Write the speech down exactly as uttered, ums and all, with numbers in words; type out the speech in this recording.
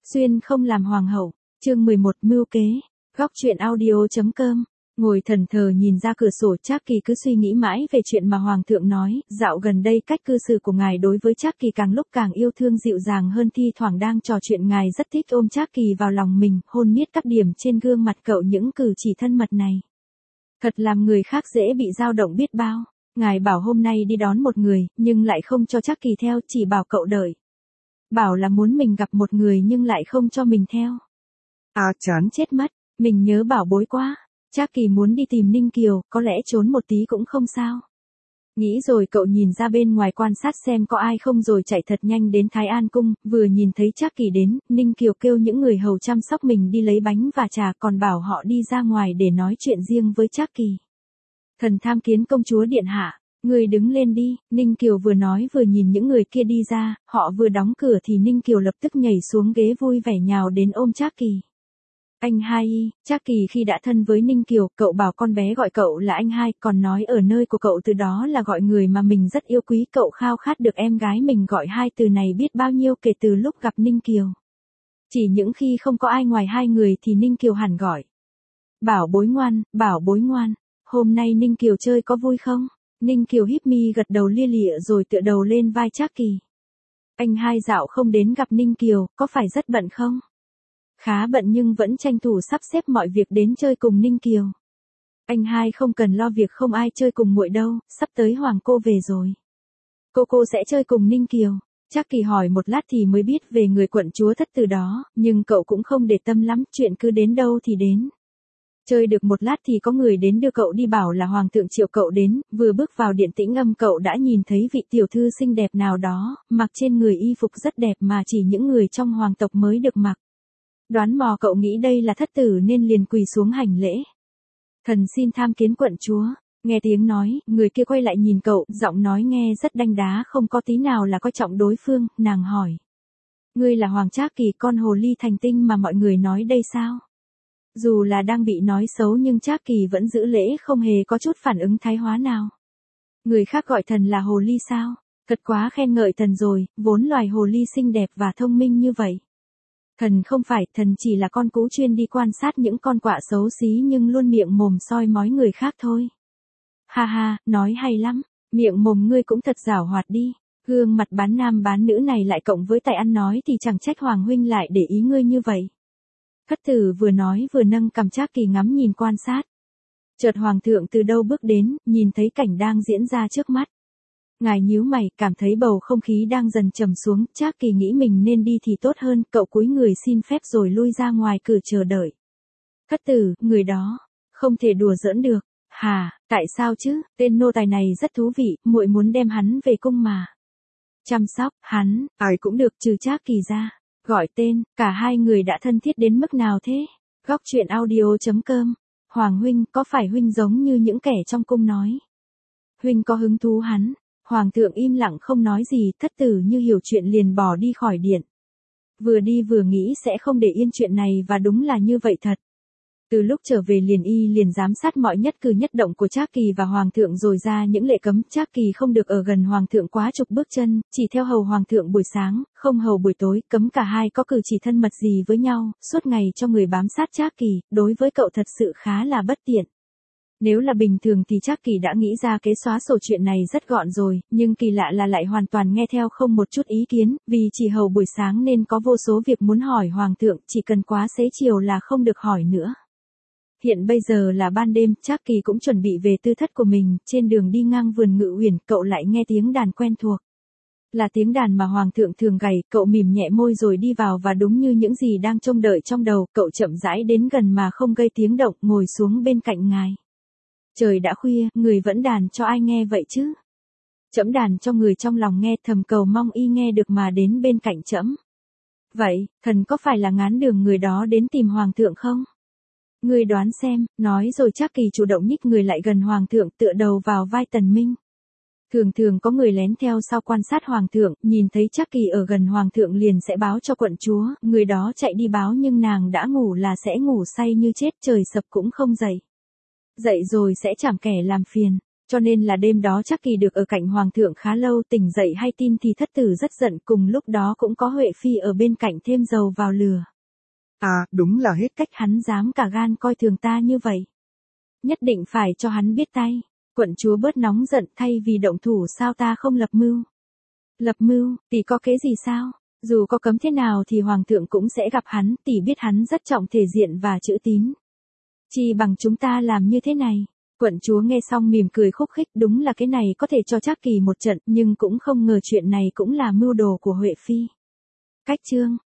Xuyên không làm hoàng hậu, chương mười một mưu kế, góc truyện audio.com. Ngồi thần thờ nhìn ra cửa sổ, Trác Kỳ cứ suy nghĩ mãi về chuyện mà hoàng thượng nói, dạo gần đây cách cư xử của ngài đối với Trác Kỳ càng lúc càng yêu thương dịu dàng hơn, thi thoảng đang trò chuyện ngài rất thích ôm Trác Kỳ vào lòng mình, hôn miết các điểm trên gương mặt cậu, những cử chỉ thân mật này. Thật làm người khác dễ bị dao động biết bao. Ngài bảo hôm nay đi đón một người, nhưng lại không cho Trác Kỳ theo, chỉ bảo cậu đợi. Bảo là muốn mình gặp một người nhưng lại không cho mình theo. À chán chết mất, mình nhớ bảo bối quá. Trác Kỳ muốn đi tìm Ninh Kiều, có lẽ trốn một tí cũng không sao. Nghĩ rồi cậu nhìn ra bên ngoài quan sát xem có ai không rồi chạy thật nhanh đến Thái An Cung, vừa nhìn thấy Trác Kỳ đến, Ninh Kiều kêu những người hầu chăm sóc mình đi lấy bánh và trà, còn bảo họ đi ra ngoài để nói chuyện riêng với Trác Kỳ. Thần tham kiến công chúa điện hạ, người đứng lên đi. Ninh Kiều vừa nói vừa nhìn những người kia đi ra, họ vừa đóng cửa thì Ninh Kiều lập tức nhảy xuống ghế vui vẻ nhào đến ôm Trác Kỳ. Anh hai. Trác Kỳ khi đã thân với Ninh Kiều, cậu bảo con bé gọi cậu là anh hai, còn nói ở nơi của cậu từ đó là gọi người mà mình rất yêu quý, cậu khao khát được em gái mình gọi hai từ này biết bao nhiêu kể từ lúc gặp Ninh Kiều. Chỉ những khi không có ai ngoài hai người thì Ninh Kiều hẳn gọi. Bảo bối ngoan, bảo bối ngoan, hôm nay Ninh Kiều chơi có vui không? Ninh Kiều híp mi gật đầu lia lịa rồi tựa đầu lên vai Trác Kỳ. Anh hai dạo không đến gặp Ninh Kiều, có phải rất bận không? Khá bận nhưng vẫn tranh thủ sắp xếp mọi việc đến chơi cùng Ninh Kiều. Anh hai không cần lo việc không ai chơi cùng muội đâu, sắp tới hoàng cô về rồi. Cô cô sẽ chơi cùng Ninh Kiều. Trác Kỳ hỏi một lát thì mới biết về người quận chúa thất từ đó, nhưng cậu cũng không để tâm lắm, chuyện cứ đến đâu thì đến. Chơi được một lát thì có người đến đưa cậu đi, bảo là hoàng thượng triệu cậu đến, vừa bước vào điện tĩnh âm cậu đã nhìn thấy vị tiểu thư xinh đẹp nào đó, mặc trên người y phục rất đẹp mà chỉ những người trong hoàng tộc mới được mặc. Đoán mò cậu nghĩ đây là thất tử nên liền quỳ xuống hành lễ. Thần xin tham kiến quận chúa. Nghe tiếng nói, người kia quay lại nhìn cậu, giọng nói nghe rất đanh đá, không có tí nào là coi trọng đối phương, nàng hỏi. Ngươi là Hoàng Trác Kỳ, con hồ ly thành tinh mà mọi người nói đây sao? Dù là đang bị nói xấu nhưng Trác Kỳ vẫn giữ lễ, không hề có chút phản ứng thái hóa nào. Người khác gọi thần là hồ ly sao? Thật quá khen ngợi thần rồi, vốn loài hồ ly xinh đẹp và thông minh như vậy. Thần không phải, thần chỉ là con cú chuyên đi quan sát những con quạ xấu xí nhưng luôn miệng mồm soi mói người khác thôi. Ha ha, nói hay lắm, miệng mồm ngươi cũng thật giảo hoạt đi. Gương mặt bán nam bán nữ này lại cộng với tài ăn nói thì chẳng trách Hoàng huynh lại để ý ngươi như vậy. Thất tử vừa nói vừa nâng cằm, Trác Kỳ ngắm nhìn quan sát. Chợt hoàng thượng từ đâu bước đến, nhìn thấy cảnh đang diễn ra trước mắt. Ngài nhíu mày, cảm thấy bầu không khí đang dần trầm xuống, Trác Kỳ nghĩ mình nên đi thì tốt hơn, cậu cúi người xin phép rồi lui ra ngoài cửa chờ đợi. Thất tử, người đó, không thể đùa giỡn được. Hà, tại sao chứ, tên nô tài này rất thú vị, muội muốn đem hắn về cung mà. Chăm sóc, hắn, ai cũng được trừ Trác Kỳ ra. Gọi tên, cả hai người đã thân thiết đến mức nào thế? Góc truyện audio.com. Hoàng huynh, có phải huynh giống như những kẻ trong cung nói? Huynh có hứng thú hắn? Hoàng thượng im lặng không nói gì, thất tử như hiểu chuyện liền bỏ đi khỏi điện. Vừa đi vừa nghĩ sẽ không để yên chuyện này và đúng là như vậy thật. Từ lúc trở về liền y liền giám sát mọi nhất cử nhất động của Trác Kỳ và Hoàng thượng rồi ra những lệ cấm. Trác Kỳ không được ở gần Hoàng thượng quá chục bước chân, chỉ theo hầu Hoàng thượng buổi sáng, không hầu buổi tối, cấm cả hai có cử chỉ thân mật gì với nhau, suốt ngày cho người bám sát Trác Kỳ, đối với cậu thật sự khá là bất tiện. Nếu là bình thường thì Trác Kỳ đã nghĩ ra kế xóa sổ chuyện này rất gọn rồi, nhưng kỳ lạ là lại hoàn toàn nghe theo không một chút ý kiến, vì chỉ hầu buổi sáng nên có vô số việc muốn hỏi Hoàng thượng, chỉ cần quá xế chiều là không được hỏi nữa. Hiện bây giờ là ban đêm, Trác Kỳ cũng chuẩn bị về tư thất của mình, trên đường đi ngang vườn Ngự Uyển, cậu lại nghe tiếng đàn quen thuộc. Là tiếng đàn mà Hoàng thượng thường gảy, cậu mỉm nhẹ môi rồi đi vào và đúng như những gì đang trông đợi trong đầu, cậu chậm rãi đến gần mà không gây tiếng động, ngồi xuống bên cạnh ngài. Trời đã khuya, người vẫn đàn cho ai nghe vậy chứ? Trẫm đàn cho người trong lòng nghe, thầm cầu mong y nghe được mà đến bên cạnh trẫm. Vậy, thần có phải là ngán đường người đó đến tìm Hoàng thượng không? Ngươi đoán xem, nói rồi Trác Kỳ chủ động nhích người lại gần Hoàng thượng, tựa đầu vào vai Tần Minh. Thường thường có người lén theo sau quan sát Hoàng thượng, nhìn thấy Trác Kỳ ở gần Hoàng thượng liền sẽ báo cho quận chúa, người đó chạy đi báo nhưng nàng đã ngủ là sẽ ngủ say như chết, trời sập cũng không dậy. Dậy rồi sẽ chảm kẻ làm phiền. Cho nên là đêm đó Trác Kỳ được ở cạnh hoàng thượng khá lâu, tỉnh dậy hay tin thì thất tử rất giận, cùng lúc đó cũng có Huệ Phi ở bên cạnh thêm dầu vào lửa. À, đúng là hết Cách hắn dám cả gan coi thường ta như vậy. Nhất định phải cho hắn biết tay. Quận chúa bớt nóng giận, thay vì động thủ sao ta không lập mưu. Lập mưu, tỷ có kế gì sao? Dù có cấm thế nào thì hoàng thượng cũng sẽ gặp hắn, tỷ biết hắn rất trọng thể diện và chữ tín. Chi bằng chúng ta làm như thế này. Quận chúa nghe xong mỉm cười khúc khích, đúng là cái này có thể cho Trác Kỳ một trận, nhưng cũng không ngờ chuyện này cũng là mưu đồ của Huệ Phi. Cách chương